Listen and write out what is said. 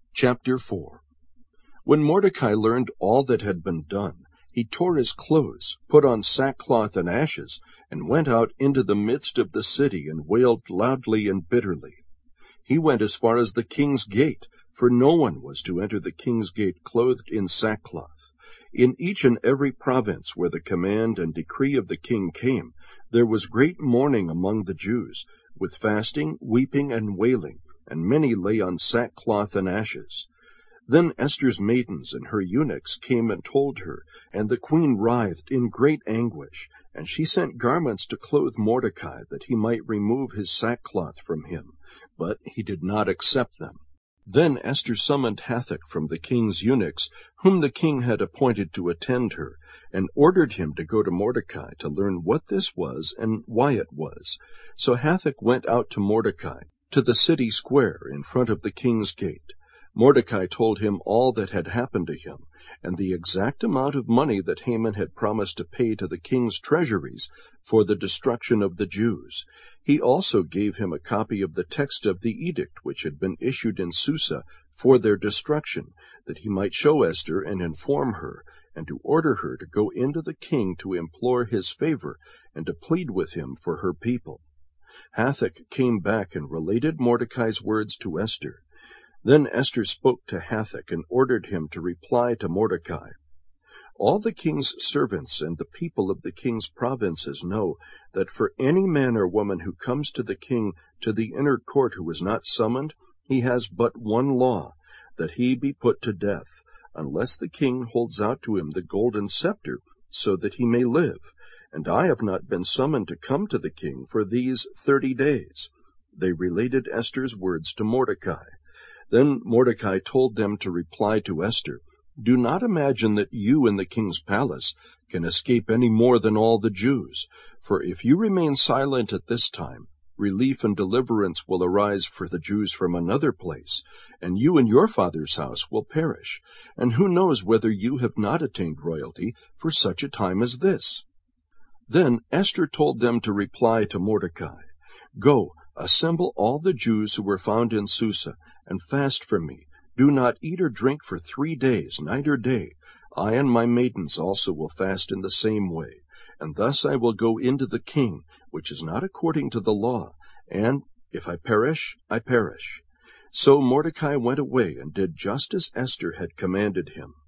Chapter 4. When Mordecai learned all that had been done, he tore his clothes, put on sackcloth and ashes, and went out into the midst of the city and wailed loudly and bitterly. He went as far as the king's gate, for no one was to enter the king's gate clothed in sackcloth. In each and every province where the command and decree of the king came, there was great mourning among the Jews, with fasting, weeping, and wailing, and many lay on sackcloth and ashes. Then Esther's maidens and her eunuchs came and told her, and the queen writhed in great anguish, and she sent garments to clothe Mordecai, that he might remove his sackcloth from him, but he did not accept them. Then Esther summoned Hathach from the king's eunuchs, whom the king had appointed to attend her, and ordered him to go to Mordecai to learn what this was and why it was. So Hathach went out to Mordecai, to the city square in front of the king's gate. Mordecai told him all that had happened to him, and the exact amount of money that Haman had promised to pay to the king's treasuries for the destruction of the Jews. He also gave him a copy of the text of the edict which had been issued in Susa for their destruction, that he might show Esther and inform her, and to order her to go into the king to implore his favor and to plead with him for her people. Hathach came back and related Mordecai's words to Esther. Then Esther spoke to Hathach and ordered him to reply to Mordecai. All the king's servants and the people of the king's provinces know that for any man or woman who comes to the king to the inner court who is not summoned, he has but one law, that he be put to death, unless the king holds out to him the golden scepter, so that he may live. And I have not been summoned to come to the king for these 30 days. They related Esther's words to Mordecai. Then Mordecai told them to reply to Esther, "Do not imagine that you in the king's palace can escape any more than all the Jews. For if you remain silent at this time, relief and deliverance will arise for the Jews from another place, and you and your father's house will perish. And who knows whether you have not attained royalty for such a time as this?" Then Esther told them to reply to Mordecai, "Go, assemble all the Jews who were found in Susa, and fast for me. Do not eat or drink for 3 days, night or day. I and my maidens also will fast in the same way. And thus I will go into the king, which is not according to the law, and if I perish, I perish." So Mordecai went away and did just as Esther had commanded him.